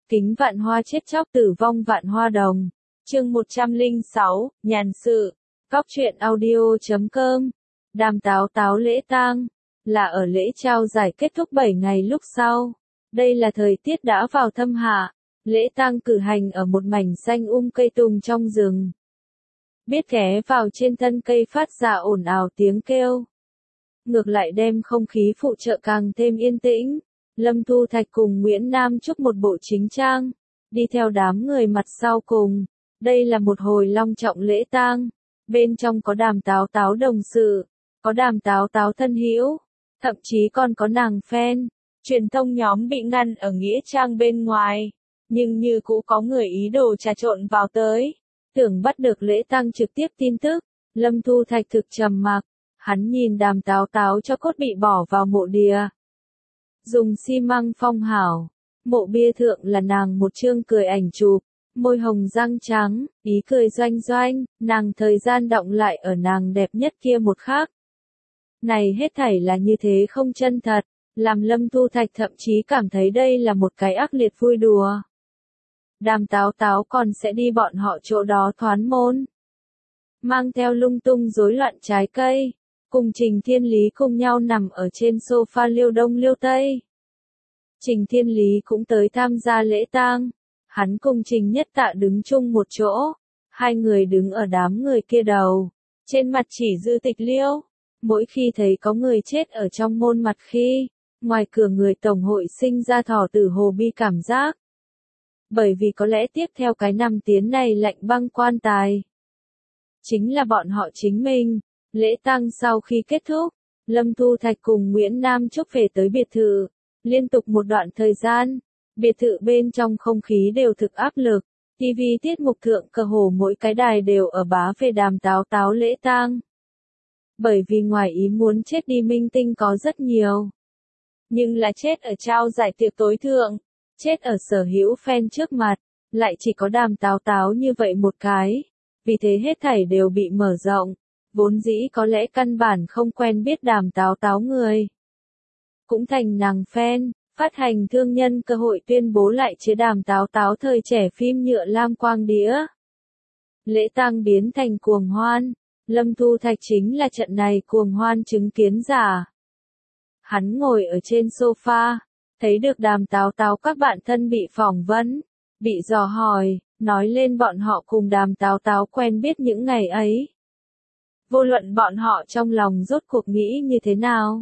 Kính vạn hoa chết chóc tử vong vạn hoa đồng. Chương 106, nhàn sự. Góc truyện audio.com. Đàm Táo Táo lễ tang, là ở lễ trao giải kết thúc 7 ngày lúc sau. Đây là thời tiết đã vào thâm hạ, lễ tang cử hành ở một mảnh xanh cây tùng trong rừng. Biết ghé vào trên thân cây phát ra ồn ào tiếng kêu. Ngược lại đem không khí phụ trợ càng thêm yên tĩnh. Lâm Thu Thạch cùng Nguyễn Nam Trúc một bộ chính trang, đi theo đám người mặt sau cùng. Đây là một hồi long trọng lễ tang. Bên trong có Đàm Táo Táo đồng sự, có Đàm Táo Táo thân hữu, thậm chí còn có nàng fan. Truyền thông nhóm bị ngăn ở nghĩa trang bên ngoài, nhưng như cũ có người ý đồ trà trộn vào tới, tưởng bắt được lễ tang trực tiếp tin tức. Lâm Thu Thạch thực trầm mặc, hắn nhìn Đàm Táo Táo cho cốt bị bỏ vào mộ địa. Dùng xi măng phong hảo, mộ bia thượng là nàng một chương cười ảnh chụp, môi hồng răng trắng, ý cười doanh doanh, nàng thời gian đọng lại ở nàng đẹp nhất kia một khắc. Này hết thảy là như thế không chân thật, làm Lâm Thu Thạch thậm chí cảm thấy đây là một cái ác liệt vui đùa. Đàm Táo Táo còn sẽ đi bọn họ chỗ đó thoán môn, mang theo lung tung rối loạn trái cây, cùng Trình Thiên Lý cùng nhau nằm ở trên sofa liêu đông liêu tây. Trình Thiên Lý cũng tới tham gia lễ tang, hắn cùng Trình Nhất Tạ đứng chung một chỗ, hai người đứng ở đám người kia đầu, trên mặt chỉ dư tịch liêu. Mỗi khi thấy có người chết ở trong môn mặt khi, ngoài cửa người tổng hội sinh ra thỏ tử hồ bi cảm giác. Bởi vì có lẽ tiếp theo cái năm tiến này lạnh băng quan tài chính là bọn họ chính mình. Lễ tang sau khi kết thúc, Lâm Thu Thạch cùng Nguyễn Nam Trúc về tới biệt thự. Liên tục một đoạn thời gian, biệt thự bên trong không khí đều thực áp lực. TV tiết mục thượng cơ hồ mỗi cái đài đều ở bá về Đàm Táo Táo lễ tang. Bởi vì ngoài ý muốn chết đi minh tinh có rất nhiều. Nhưng là chết ở trao giải tiệc tối thượng, chết ở sở hữu fan trước mặt, lại chỉ có Đàm Táo Táo như vậy một cái. Vì thế hết thảy đều bị mở rộng. Vốn dĩ có lẽ căn bản không quen biết Đàm Táo Táo người, cũng thành nàng fan. Phát hành thương nhân cơ hội tuyên bố lại chế Đàm Táo Táo thời trẻ phim nhựa lam quang đĩa. Lễ tang biến thành cuồng hoan. Lâm Thu Thạch chính là trận này cuồng hoan chứng kiến giả. Hắn ngồi ở trên sofa, thấy được Đàm Táo Táo các bạn thân bị phỏng vấn, bị dò hỏi, nói lên bọn họ cùng Đàm Táo Táo quen biết những ngày ấy. Vô luận bọn họ trong lòng rốt cuộc nghĩ như thế nào.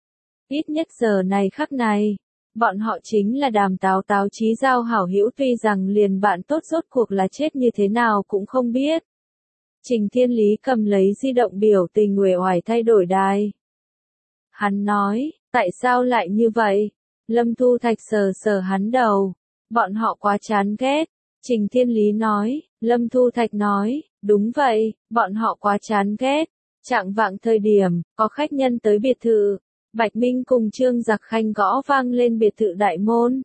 Ít nhất giờ này khắc này, bọn họ chính là Đàm Táo Táo chí giao hảo hữu, tuy rằng liền bạn tốt rốt cuộc là chết như thế nào cũng không biết. Trình Thiên Lý cầm lấy di động biểu tình uể oải thay đổi đài. Hắn nói, tại sao lại như vậy? Lâm Thu Thạch sờ sờ hắn đầu. Bọn họ quá chán ghét. Trình Thiên Lý nói. Lâm Thu Thạch nói, đúng vậy, bọn họ quá chán ghét. Chạng vạng thời điểm, có khách nhân tới biệt thự. Bạch Minh cùng Trương Giặc Khanh gõ vang lên biệt thự đại môn.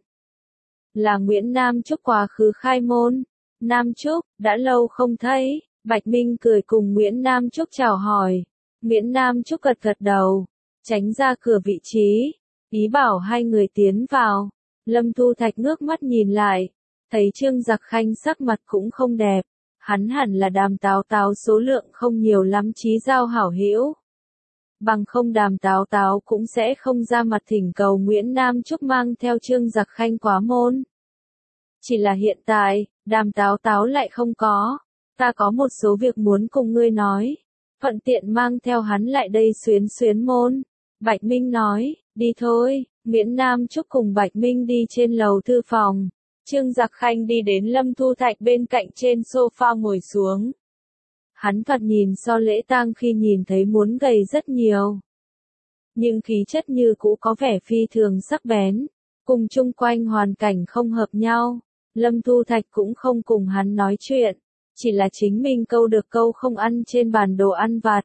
Là Nguyễn Nam Trúc quá khứ khai môn. Nam Trúc, đã lâu không thấy. Bạch Minh cười cùng Nguyễn Nam Trúc chào hỏi. Nguyễn Nam Trúc gật gật đầu, tránh ra cửa vị trí, ý bảo hai người tiến vào. Lâm Thu Thạch ngước mắt nhìn lại, thấy Trương Giặc Khanh sắc mặt cũng không đẹp. Hắn hẳn là Đàm Táo Táo số lượng không nhiều lắm chí giao hảo hữu. Bằng không Đàm Táo Táo cũng sẽ không ra mặt thỉnh cầu Nguyễn Nam Trúc mang theo Trương Giặc Khanh quá môn. Chỉ là hiện tại, Đàm Táo Táo lại không có. Ta có một số việc muốn cùng ngươi nói. Thuận tiện mang theo hắn lại đây xuyến xuyến môn. Bạch Minh nói, đi thôi. Nguyễn Nam Trúc cùng Bạch Minh đi trên lầu thư phòng. Trương Giặc Khanh đi đến Lâm Thu Thạch bên cạnh trên sofa ngồi xuống. Hắn thoạt nhìn so lễ tang khi nhìn thấy muốn gầy rất nhiều. Nhưng khí chất như cũ có vẻ phi thường sắc bén. Cùng chung quanh hoàn cảnh không hợp nhau. Lâm Thu Thạch cũng không cùng hắn nói chuyện. Chỉ là chính mình câu được câu không ăn trên bàn đồ ăn vặt.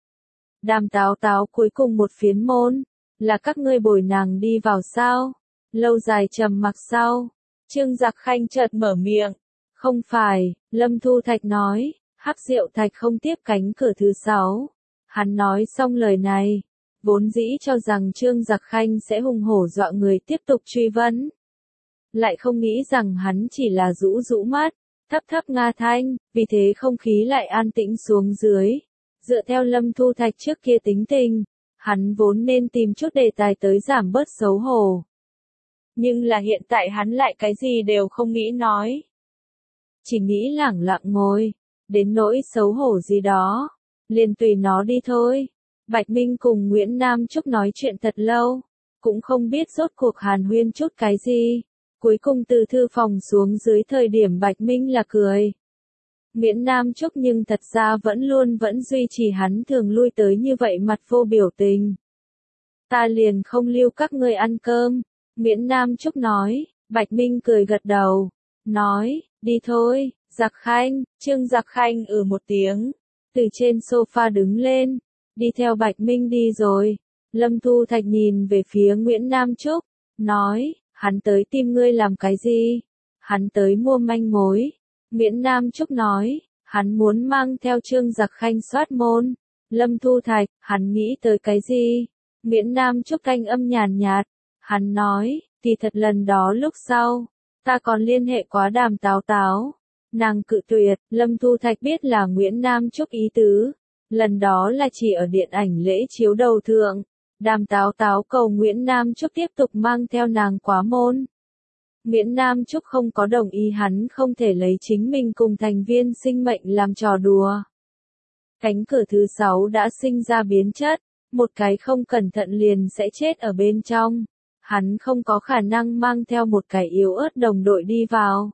Đàm Táo Táo cuối cùng một phiến môn. Là các ngươi bồi nàng đi vào sao? Lâu dài trầm mặc sau. Trương Giặc Khanh chợt mở miệng. Không phải, Lâm Thu Thạch nói. Hắc Diệu Thạch không tiếp cánh cửa thứ 6. Hắn nói xong lời này. Vốn dĩ cho rằng Trương Giặc Khanh sẽ hùng hổ dọa người tiếp tục truy vấn. lại không nghĩ rằng hắn chỉ là rũ rũ mắt, thấp thấp nga thanh, vì thế không khí lại an tĩnh xuống dưới. Dựa theo Lâm Thu Thạch trước kia tính tình, hắn vốn nên tìm chút đề tài tới giảm bớt xấu hổ. Nhưng là hiện tại hắn lại cái gì đều không nghĩ nói. Chỉ nghĩ lẳng lặng ngồi, đến nỗi xấu hổ gì đó, liền tùy nó đi thôi. Bạch Minh cùng Nguyễn Nam Trúc nói chuyện thật lâu, cũng không biết rốt cuộc hàn huyên chút cái gì. Cuối cùng từ thư phòng xuống dưới thời điểm Bạch Minh là cười. Nguyễn Nam Trúc nhưng thật ra vẫn duy trì hắn thường lui tới như vậy mặt vô biểu tình. Ta liền không lưu các ngươi ăn cơm, Nguyễn Nam Trúc nói. Bạch Minh cười gật đầu, nói, đi thôi. Giặc Khanh, Trương Giặc Khanh một tiếng, từ trên sofa đứng lên, đi theo Bạch Minh đi rồi. Lâm Thu Thạch nhìn về phía Nguyễn Nam Trúc, nói, hắn tới tìm ngươi làm cái gì? Hắn tới mua manh mối. Nguyễn Nam Trúc nói, hắn muốn mang theo Trương Giặc Khanh soát môn. Lâm Thu Thạch, hắn nghĩ tới cái gì? Nguyễn Nam Trúc thanh âm nhàn nhạt, hắn nói, thì thật lần đó lúc sau, ta còn liên hệ quá Đàm Táo Táo. Nàng cự tuyệt. Lâm Thu Thạch biết là Nguyễn Nam Trúc ý tứ. Lần đó là chỉ ở điện ảnh lễ chiếu đầu thượng. Đàm Táo Táo cầu Nguyễn Nam Trúc tiếp tục mang theo nàng quá môn. Nguyễn Nam Trúc không có đồng ý, hắn không thể lấy chính mình cùng thành viên sinh mệnh làm trò đùa. Cánh cửa thứ 6 đã sinh ra biến chất, một cái không cẩn thận liền sẽ chết ở bên trong. Hắn không có khả năng mang theo một cái yếu ớt đồng đội đi vào.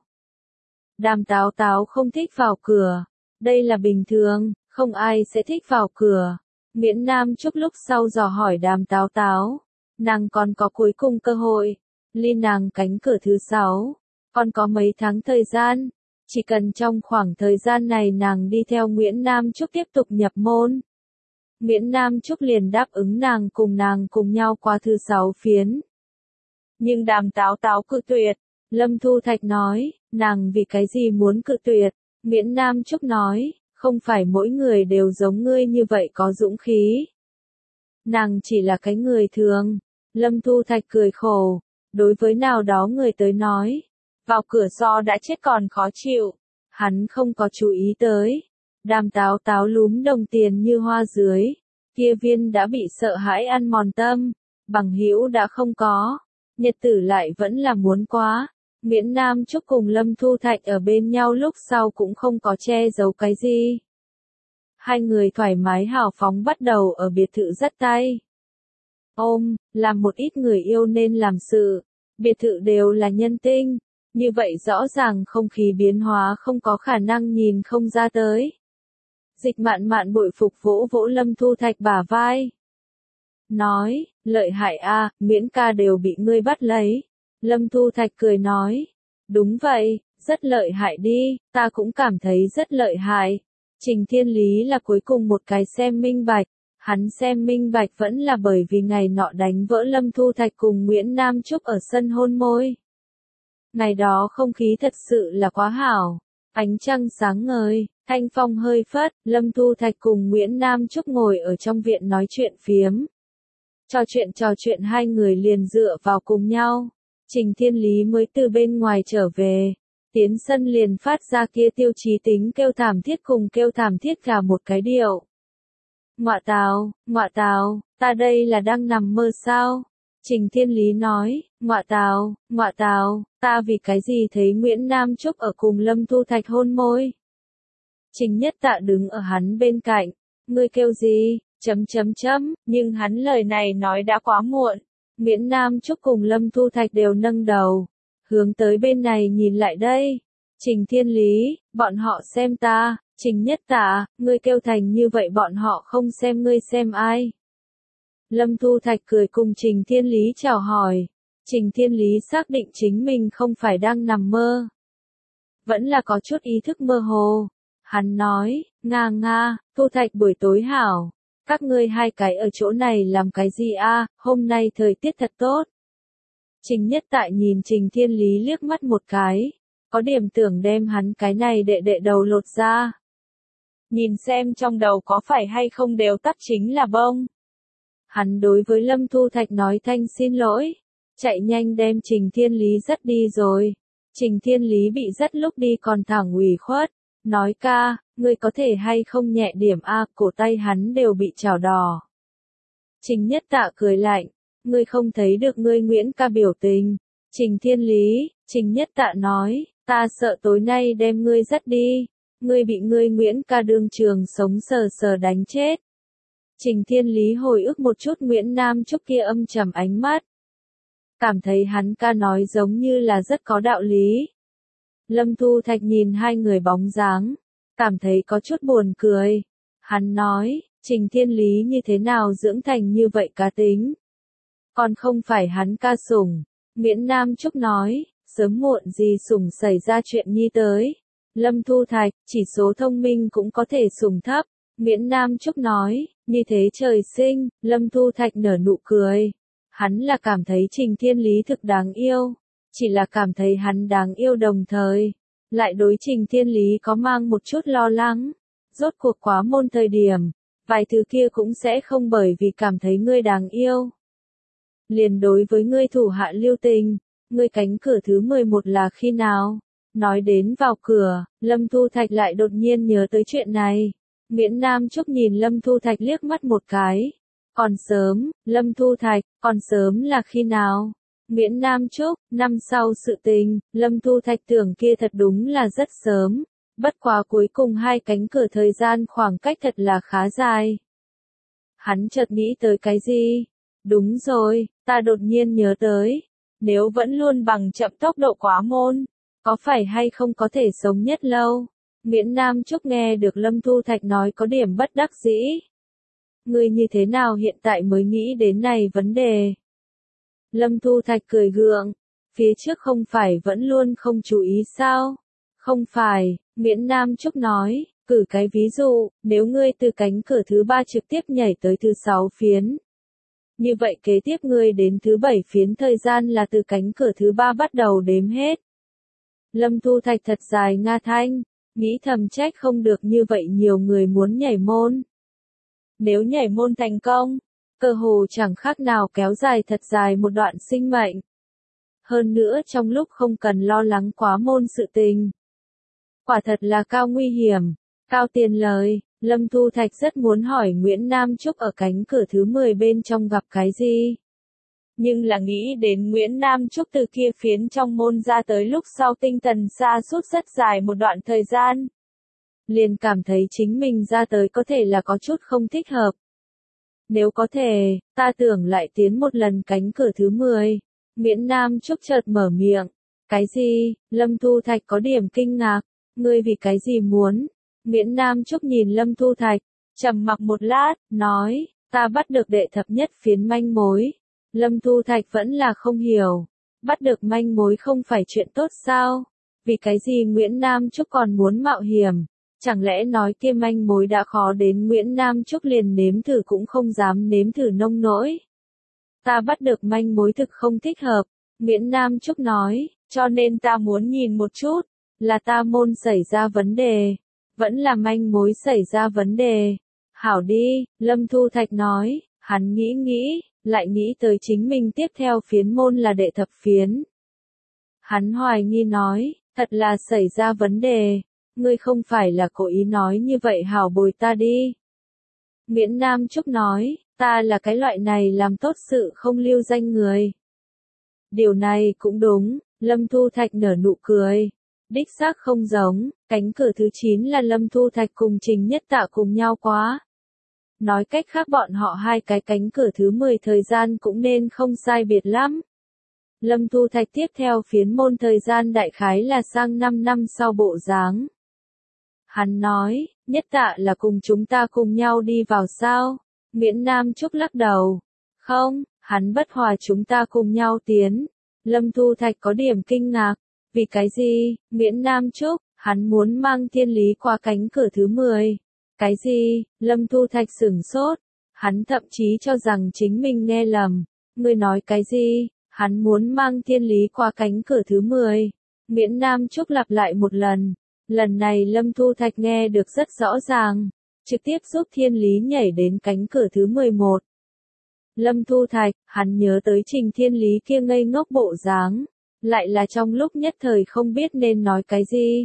Đàm Táo Táo không thích vào cửa. Đây là bình thường, không ai sẽ thích vào cửa. Nguyễn Nam Trúc lúc sau dò hỏi Đàm Táo Táo. Nàng còn có cuối cùng cơ hội. Ly nàng cánh cửa thứ 6. Còn có mấy tháng thời gian. Chỉ cần trong khoảng thời gian này nàng đi theo Nguyễn Nam Trúc tiếp tục nhập môn. Nguyễn Nam Trúc liền đáp ứng nàng cùng nhau qua thứ 6 phiến. Nhưng Đàm Táo Táo cự tuyệt. Lâm Thu Thạch nói, nàng vì cái gì muốn cự tuyệt? Nguyễn Nam Trúc nói, không phải mỗi người đều giống ngươi như vậy có dũng khí. Nàng chỉ là cái người thường. Lâm Thu Thạch cười khổ, đối với nào đó người tới nói, vào cửa so đã chết còn khó chịu. Hắn không có chú ý tới. Đàm Táo Táo lúm đồng tiền như hoa dưới. Kia viên đã bị sợ hãi ăn mòn tâm. Bằng hữu đã không có. Nhật tử lại vẫn là muốn quá. Nguyễn Nam Trúc cùng Lâm Thu Thạch ở bên nhau lúc sau cũng không có che giấu cái gì. Hai người thoải mái hào phóng bắt đầu ở biệt thự dắt tay. Ôm, làm một ít người yêu nên làm sự. Biệt thự đều là nhân tinh. Như vậy rõ ràng không khí biến hóa không có khả năng nhìn không ra tới. Dịch Mạn Mạn bội phục vỗ vỗ Lâm Thu Thạch bả vai. Nói, lợi hại a, Nguyễn ca đều bị ngươi bắt lấy. Lâm Thu Thạch cười nói, đúng vậy, rất lợi hại đi, ta cũng cảm thấy rất lợi hại. Trình Thiên Lý là cuối cùng một cái xem minh bạch, hắn xem minh bạch vẫn là bởi vì ngày nọ đánh vỡ Lâm Thu Thạch cùng Nguyễn Nam Trúc ở sân hôn môi. Ngày đó không khí thật sự là quá hảo, ánh trăng sáng ngời, thanh phong hơi phất, Lâm Thu Thạch cùng Nguyễn Nam Trúc ngồi ở trong viện nói chuyện phiếm. Trò chuyện hai người liền dựa vào cùng nhau. Trình Thiên Lý mới từ bên ngoài trở về, tiến sân liền phát ra kia tiêu chí tính kêu thảm thiết cùng kêu thảm thiết cả một cái điệu. Ngọa tào, ta đây là đang nằm mơ sao? Trình Thiên Lý nói, ngọa tào, ta vì cái gì thấy Nguyễn Nam Trúc ở cùng Lâm Thu Thạch hôn môi? Trình Nhất Tạ đứng ở hắn bên cạnh, ngươi kêu gì? Nhưng hắn lời này nói đã quá muộn. Nguyễn Nam Trúc cùng Lâm Thu Thạch đều nâng đầu, hướng tới bên này nhìn lại đây. Trình Thiên Lý, bọn họ xem ta. Trình Nhất Tạ, ngươi kêu thành như vậy bọn họ không xem ngươi xem ai? Lâm Thu Thạch cười cùng Trình Thiên Lý chào hỏi. Trình Thiên Lý xác định chính mình không phải đang nằm mơ, vẫn là có chút ý thức mơ hồ. Hắn nói, nga, Thu Thạch buổi tối hảo. Các ngươi hai cái ở chỗ này làm cái gì a? Hôm nay thời tiết thật tốt. Trình Nhất Tạ nhìn Trình Thiên Lý liếc mắt một cái, có điểm tưởng đem hắn cái này đệ đầu lột ra. Nhìn xem trong đầu có phải hay không đều tắc chính là bông. Hắn đối với Lâm Thu Thạch nói thanh xin lỗi. chạy nhanh đem Trình Thiên Lý dắt đi rồi. Trình Thiên Lý bị dắt lúc đi còn thẳng ủy khuất, nói ca, ngươi có thể hay không nhẹ điểm a, cổ tay hắn đều bị chảo đỏ. Trình Nhất Tạ cười lạnh, ngươi không thấy được ngươi Nguyễn ca biểu tình. Trình Thiên Lý, Trình Nhất Tạ nói, ta sợ tối nay đem ngươi dắt đi, ngươi bị ngươi Nguyễn ca đương trường sống sờ sờ đánh chết. Trình Thiên Lý hồi ức một chút Nguyễn Nam Trúc kia âm trầm ánh mắt. Cảm thấy hắn ca nói giống như là rất có đạo lý. Lâm Thu Thạch nhìn hai người bóng dáng, cảm thấy có chút buồn cười. Hắn nói, Trình Thiên Lý như thế nào dưỡng thành như vậy cá tính. Còn không phải hắn ca sủng. Nguyễn Nam Trúc nói, sớm muộn gì sủng xảy ra chuyện nhi tới. Lâm Thu Thạch, chỉ số thông minh cũng có thể sủng thấp. Nguyễn Nam Trúc nói, như thế trời sinh. Lâm Thu Thạch nở nụ cười. Hắn là cảm thấy Trình Thiên Lý thực đáng yêu. Chỉ là cảm thấy hắn đáng yêu đồng thời. Lại đối Trình Thiên Lý có mang một chút lo lắng. Rốt cuộc quá môn thời điểm. Vài thứ kia cũng sẽ không bởi vì cảm thấy ngươi đáng yêu. Liền đối với ngươi thủ hạ lưu tình. Ngươi cánh cửa thứ 11 là khi nào? Nói đến vào cửa, Lâm Thu Thạch lại đột nhiên nhớ tới chuyện này. Nguyễn Nam Trúc nhìn Lâm Thu Thạch liếc mắt một cái. Còn sớm, Lâm Thu Thạch, còn sớm là khi nào? Nguyễn Nam Trúc, năm sau sự tình, Lâm Thu Thạch tưởng kia thật đúng là rất sớm. Bất quá cuối cùng hai cánh cửa thời gian khoảng cách thật là khá dài. Hắn chợt nghĩ tới cái gì? Đúng rồi, ta đột nhiên nhớ tới. Nếu vẫn luôn bằng chậm tốc độ quá môn, có phải hay không có thể sống nhất lâu? Nguyễn Nam Trúc nghe được Lâm Thu Thạch nói có điểm bất đắc dĩ. Ngươi như thế nào hiện tại mới nghĩ đến này vấn đề? Lâm Thu Thạch cười gượng. Phía trước không phải vẫn luôn không chú ý sao? Không phải, Nguyễn Nam Trúc nói, cử cái ví dụ, nếu ngươi từ cánh cửa thứ 3 trực tiếp nhảy tới thứ 6 phiến. Như vậy kế tiếp ngươi đến thứ 7 phiến thời gian là từ cánh cửa thứ 3 bắt đầu đếm hết. Lâm Thu Thạch thật dài nga thanh, nghĩ thầm trách không được như vậy nhiều người muốn nhảy môn. Nếu nhảy môn thành công, cơ hồ chẳng khác nào kéo dài thật dài một đoạn sinh mệnh. Hơn nữa trong lúc không cần lo lắng quá môn sự tình. Quả thật là cao nguy hiểm, cao tiền lời. Lâm Thu Thạch rất muốn hỏi Nguyễn Nam Trúc ở cánh cửa thứ 10 bên trong gặp cái gì. Nhưng là nghĩ đến Nguyễn Nam Trúc từ kia phiến trong môn ra tới lúc sau tinh thần xa suốt rất dài một đoạn thời gian. Liền cảm thấy chính mình ra tới có thể là có chút không thích hợp. Nếu có thể, ta tưởng lại tiến một lần cánh cửa thứ 10. Nguyễn Nam Trúc chợt mở miệng. Cái gì? Lâm Thu Thạch có điểm kinh ngạc. Ngươi vì cái gì muốn? Nguyễn Nam Trúc nhìn Lâm Thu Thạch, trầm mặc một lát, nói, ta bắt được đệ thập nhất phiến manh mối. Lâm Thu Thạch vẫn là không hiểu. Bắt được manh mối không phải chuyện tốt sao? Vì cái gì Nguyễn Nam Trúc còn muốn mạo hiểm? Chẳng lẽ nói kia manh mối đã khó đến Nguyễn Nam Trúc liền nếm thử cũng không dám nếm thử nông nỗi. Ta bắt được manh mối thực không thích hợp. Nguyễn Nam Trúc nói, cho nên ta muốn nhìn một chút, là ta môn xảy ra vấn đề. Vẫn là manh mối xảy ra vấn đề. Hảo đi, Lâm Thu Thạch nói, hắn nghĩ, lại nghĩ tới chính mình tiếp theo phiến môn là đệ thập phiến. Hắn hoài nghi nói, thật là xảy ra vấn đề, ngươi không phải là cố ý nói như vậy hảo bồi ta đi. Nguyễn Nam Trúc nói, ta là cái loại này làm tốt sự không lưu danh người. Điều này cũng đúng, Lâm Thu Thạch nở nụ cười. Đích xác không giống, cánh cửa thứ 9 là Lâm Thu Thạch cùng Trình Nhất Tạ cùng nhau quá. Nói cách khác bọn họ hai cái cánh cửa thứ 10 thời gian cũng nên không sai biệt lắm. Lâm Thu Thạch tiếp theo phiến môn thời gian đại khái là sang 5 năm sau bộ dáng. Hắn nói, Nhất Tạ là cùng chúng ta cùng nhau đi vào sao? Nguyễn Nam Trúc lắc đầu. Không, hắn bất hòa chúng ta cùng nhau tiến. Lâm Thu Thạch có điểm kinh ngạc. Vì cái gì? Nguyễn Nam Trúc, hắn muốn mang Thiên Lý qua cánh cửa thứ 10. Cái gì? Lâm Thu Thạch sửng sốt. Hắn thậm chí cho rằng chính mình nghe lầm. Ngươi nói cái gì? Hắn muốn mang Thiên Lý qua cánh cửa thứ 10. Nguyễn Nam Trúc lặp lại một lần. Lần này Lâm Thu Thạch nghe được rất rõ ràng. Trực tiếp giúp Thiên Lý nhảy đến cánh cửa thứ 11. Lâm Thu Thạch, hắn nhớ tới Trình Thiên Lý kia ngây ngốc bộ dáng, lại là trong lúc nhất thời không biết nên nói cái gì.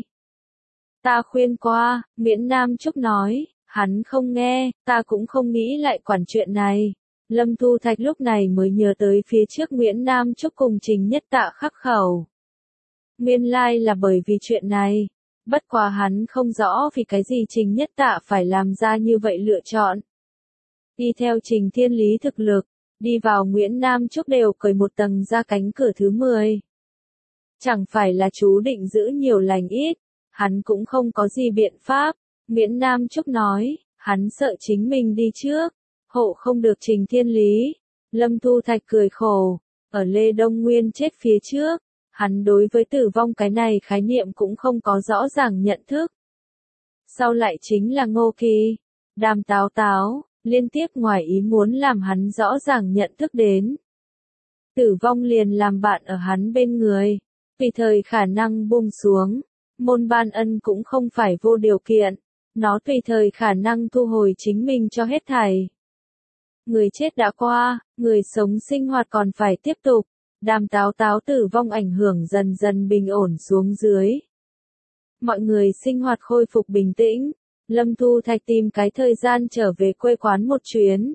Ta khuyên qua, Nguyễn Nam Trúc nói, hắn không nghe, ta cũng không nghĩ lại quản chuyện này. Lâm Thu Thạch lúc này mới nhớ tới phía trước Nguyễn Nam Trúc cùng Trình Nhất Tạ khắc khẩu. Nguyên lai là bởi vì chuyện này. Bất quá hắn không rõ vì cái gì Trình Nhất Tạ phải làm ra như vậy lựa chọn. Đi theo Trình Thiên Lý thực lực, đi vào Nguyễn Nam Trúc đều cởi một tầng ra cánh cửa thứ 10. Chẳng phải là chú định giữ nhiều lành ít, hắn cũng không có gì biện pháp. Nguyễn Nam Trúc nói, hắn sợ chính mình đi trước, hộ không được Trình Thiên Lý. Lâm Thu Thạch cười khổ, ở Lê Đông Nguyên chết phía trước, hắn đối với tử vong cái này khái niệm cũng không có rõ ràng nhận thức. Sau lại chính là Ngô Kỳ, Đàm Táo Táo, liên tiếp ngoài ý muốn làm hắn rõ ràng nhận thức đến. Tử vong liền làm bạn ở hắn bên người, tùy thời khả năng buông xuống, môn ban ân cũng không phải vô điều kiện, nó tùy thời khả năng thu hồi chính mình cho hết thảy. Người chết đã qua, người sống sinh hoạt còn phải tiếp tục. Đàm Táo Táo tử vong ảnh hưởng dần dần bình ổn xuống dưới. Mọi người sinh hoạt khôi phục bình tĩnh. Lâm Thu Thạch tìm cái thời gian trở về quê quán một chuyến.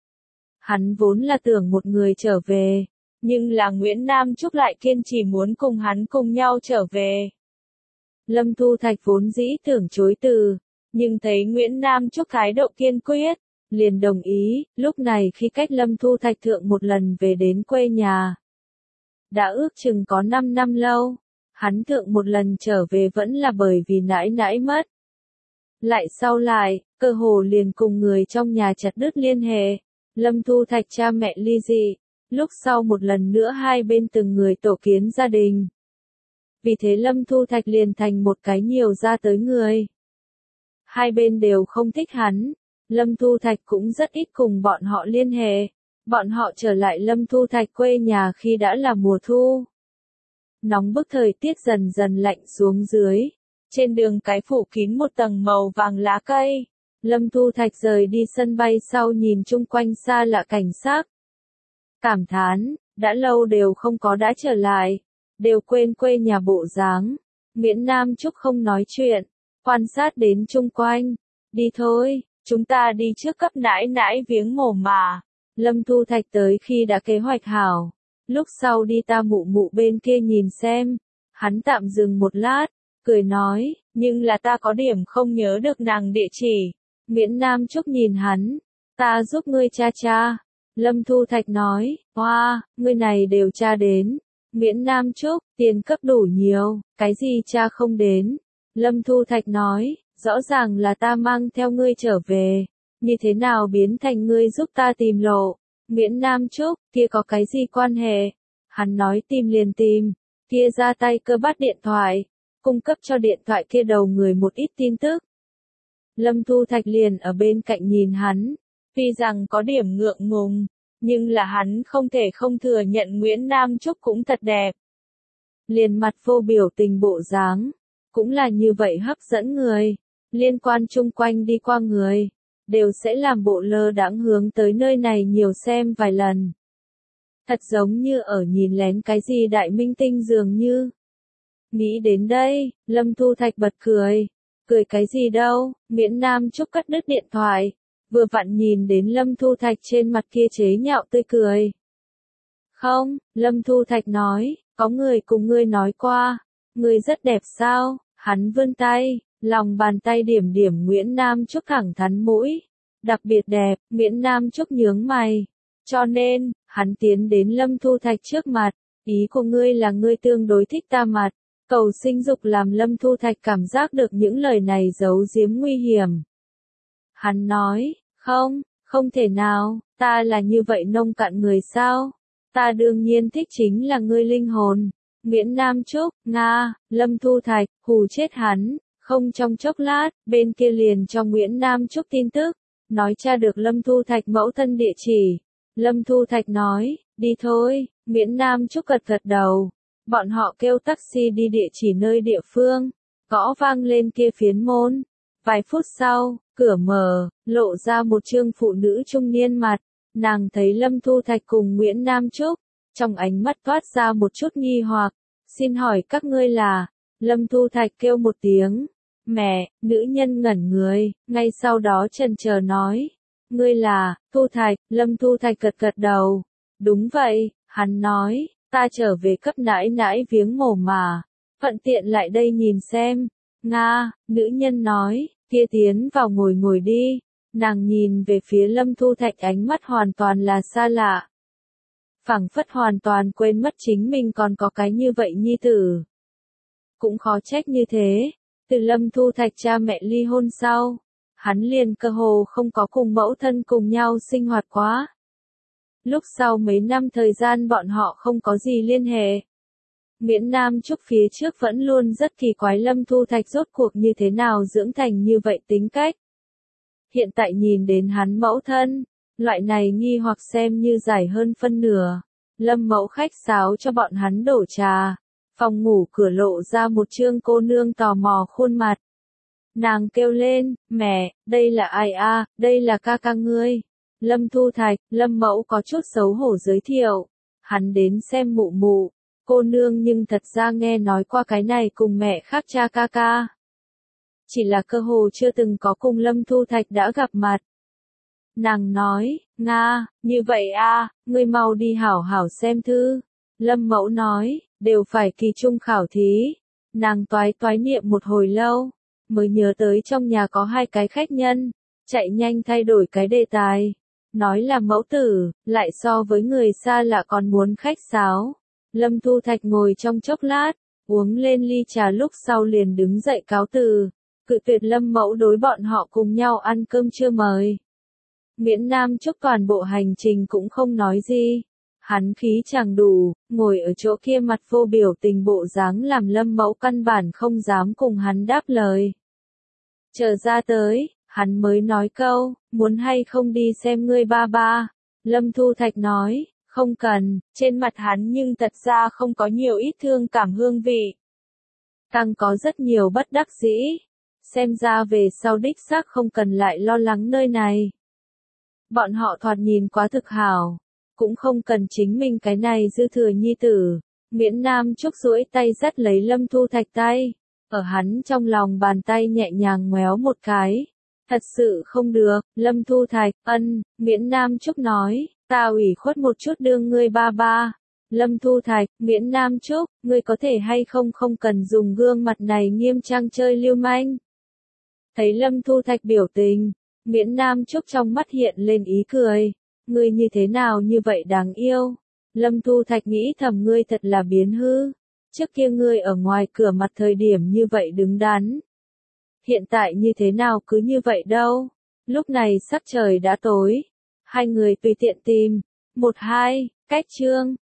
Hắn vốn là tưởng một người trở về, nhưng là Nguyễn Nam Trúc lại kiên trì muốn cùng hắn cùng nhau trở về. Lâm Thu Thạch vốn dĩ tưởng chối từ, nhưng thấy Nguyễn Nam Trúc thái độ kiên quyết, liền đồng ý. Lúc này khi cách Lâm Thu Thạch thượng một lần về đến quê nhà, đã ước chừng có 5 năm lâu, hắn thượng một lần trở về vẫn là bởi vì nãi nãi mất. Lại sau lại, cơ hồ liền cùng người trong nhà chặt đứt liên hệ. Lâm Thu Thạch cha mẹ ly dị, lúc sau một lần nữa hai bên từng người tổ kiến gia đình. Vì thế Lâm Thu Thạch liền thành một cái nhiều ra tới người. Hai bên đều không thích hắn, Lâm Thu Thạch cũng rất ít cùng bọn họ liên hệ. Bọn họ trở lại Lâm Thu Thạch quê nhà khi đã là mùa thu. Nóng bức thời tiết dần dần lạnh xuống dưới. Trên đường cái phủ kín một tầng màu vàng lá cây. Lâm Thu Thạch rời đi sân bay sau nhìn chung quanh xa lạ cảnh sắc. Cảm thán, đã lâu đều không có đã trở lại. Đều quên quê nhà bộ dáng. Nguyễn Nam Trúc không nói chuyện. Quan sát đến chung quanh. Đi thôi, chúng ta đi trước cấp nãi nãi viếng mồ mà. Lâm Thu Thạch tới khi đã kế hoạch hảo. Lúc sau đi ta mụ mụ bên kia nhìn xem. Hắn tạm dừng một lát, cười nói, nhưng là ta có điểm không nhớ được nàng địa chỉ. Nguyễn Nam Trúc nhìn hắn, ta giúp ngươi tra tra. Lâm Thu Thạch nói, hoa, ngươi này đều tra đến. Nguyễn Nam Trúc, tiền cấp đủ nhiều, cái gì tra không đến. Lâm Thu Thạch nói, rõ ràng là ta mang theo ngươi trở về. Như thế nào biến thành ngươi giúp ta tìm lộ? Nguyễn Nam Trúc, kia có cái gì quan hệ? Hắn nói tìm liền tìm, kia ra tay cơ bắt điện thoại, cung cấp cho điện thoại kia đầu người một ít tin tức. Lâm Thu Thạch liền ở bên cạnh nhìn hắn, tuy rằng có điểm ngượng ngùng, nhưng là hắn không thể không thừa nhận Nguyễn Nam Trúc cũng thật đẹp. Liền mặt vô biểu tình bộ dáng, cũng là như vậy hấp dẫn người, liên quan chung quanh đi qua người, đều sẽ làm bộ lơ đãng hướng tới nơi này nhiều xem vài lần. Thật giống như ở nhìn lén cái gì đại minh tinh dường như. Nghĩ đến đây, Lâm Thu Thạch bật cười. Cười cái gì đâu, Nguyễn Nam Trúc cắt đứt điện thoại. Vừa vặn nhìn đến Lâm Thu Thạch trên mặt kia chế nhạo tươi cười. Không, Lâm Thu Thạch nói, có người cùng ngươi nói qua. Ngươi rất đẹp sao, hắn vươn tay, lòng bàn tay điểm điểm Nguyễn Nam Trúc thẳng thắn mũi. Đặc biệt đẹp, Nguyễn Nam Trúc nhướng mày. Cho nên, hắn tiến đến Lâm Thu Thạch trước mặt. Ý của ngươi là ngươi tương đối thích ta mặt. Cầu sinh dục làm Lâm Thu Thạch cảm giác được những lời này giấu giếm nguy hiểm. Hắn nói, không thể nào, ta là như vậy nông cạn người sao? Ta đương nhiên thích chính là ngươi linh hồn. Nguyễn Nam Trúc, Nga, Lâm Thu Thạch, hù chết hắn, không trong chốc lát, bên kia liền cho Nguyễn Nam Trúc tin tức, nói tra được Lâm Thu Thạch mẫu thân địa chỉ. Lâm Thu Thạch nói, đi thôi, Nguyễn Nam Trúc gật gật đầu. Bọn họ kêu taxi đi địa chỉ nơi địa phương, gõ vang lên kia phiến môn. Vài phút sau, cửa mở, lộ ra một trương phụ nữ trung niên mặt, Nàng thấy Lâm Thu Thạch cùng Nguyễn Nam Trúc, trong ánh mắt toát ra một chút nghi hoặc, xin hỏi các ngươi là, Lâm Thu Thạch kêu một tiếng, mẹ, nữ nhân ngẩn người, ngay sau đó chần chờ nói, ngươi là, Thu Thạch, Lâm Thu Thạch gật gật đầu, đúng vậy, hắn nói, ta trở về cấp nãi nãi viếng mồ mà, thuận tiện lại đây nhìn xem, Nga, nữ nhân nói, kia tiến vào ngồi ngồi đi, nàng nhìn về phía Lâm Thu Thạch ánh mắt hoàn toàn là xa lạ. Phảng phất hoàn toàn quên mất chính mình còn có cái như vậy nhi tử. Cũng khó trách như thế, từ Lâm Thu Thạch cha mẹ ly hôn sau, hắn liền cơ hồ không có cùng mẫu thân cùng nhau sinh hoạt quá. Lúc sau mấy năm thời gian bọn họ không có gì liên hệ. Nguyễn Nam Trúc phía trước vẫn luôn rất kỳ quái Lâm Thu Thạch rốt cuộc như thế nào dưỡng thành như vậy tính cách. Hiện tại nhìn đến hắn mẫu thân, loại này nghi hoặc xem như giải hơn phân nửa. Lâm mẫu khách sáo cho bọn hắn đổ trà. Phòng ngủ cửa lộ ra một trương cô nương tò mò khuôn mặt. Nàng kêu lên, mẹ, đây là ai a? Đây là ca ca ngươi. Lâm Thu Thạch, Lâm mẫu có chút xấu hổ giới thiệu. Hắn đến xem mụ mụ. Cô nương nhưng thật ra nghe nói qua cái này cùng mẹ khác cha ca ca. Chỉ là cơ hồ chưa từng có cùng Lâm Thu Thạch đã gặp mặt. Nàng nói, Nga, như vậy a, ngươi mau đi hảo hảo xem thư. Lâm mẫu nói, đều phải kỳ trung khảo thí. Nàng toái toái niệm một hồi lâu, mới nhớ tới trong nhà có hai cái khách nhân, chạy nhanh thay đổi cái đề tài. Nói là mẫu tử, lại so với người xa lạ còn muốn khách sáo. Lâm Thu Thạch ngồi trong chốc lát, uống lên ly trà lúc sau liền đứng dậy cáo từ, cự tuyệt Lâm mẫu đối bọn họ cùng nhau ăn cơm trưa mời. Nguyễn Nam Trúc toàn bộ hành trình cũng không nói gì. Hắn khí chẳng đủ, ngồi ở chỗ kia mặt vô biểu tình bộ dáng làm Lâm mẫu căn bản không dám cùng hắn đáp lời. Chờ ra tới, hắn mới nói câu, muốn hay không đi xem ngươi ba ba. Lâm Thu Thạch nói, không cần, trên mặt hắn nhưng thật ra không có nhiều ít thương cảm hương vị. Càng có rất nhiều bất đắc dĩ. Xem ra về sau đích xác không cần lại lo lắng nơi này. Bọn họ thoạt nhìn quá thực hảo. Cũng không cần chính mình cái này dư thừa nhi tử. Nguyễn Nam Trúc duỗi tay dắt lấy Lâm Thu Thạch tay. Ở hắn trong lòng bàn tay nhẹ nhàng ngoéo một cái. Thật sự không được, Lâm Thu Thạch, Nguyễn Nam Trúc nói, ta ủy khuất một chút đương ngươi ba ba. Lâm Thu Thạch, Nguyễn Nam Trúc, ngươi có thể hay không cần dùng gương mặt này nghiêm trang chơi lưu manh. Thấy Lâm Thu Thạch biểu tình, Nguyễn Nam Trúc trong mắt hiện lên ý cười. Ngươi như thế nào như vậy đáng yêu. Lâm Thu Thạch nghĩ thầm ngươi thật là biến hư. Trước kia ngươi ở ngoài cửa mặt thời điểm như vậy đứng đắn. Hiện tại như thế nào cứ như vậy đâu. Lúc này sắc trời đã tối. Hai người tùy tiện tìm. 1-2, cách chương.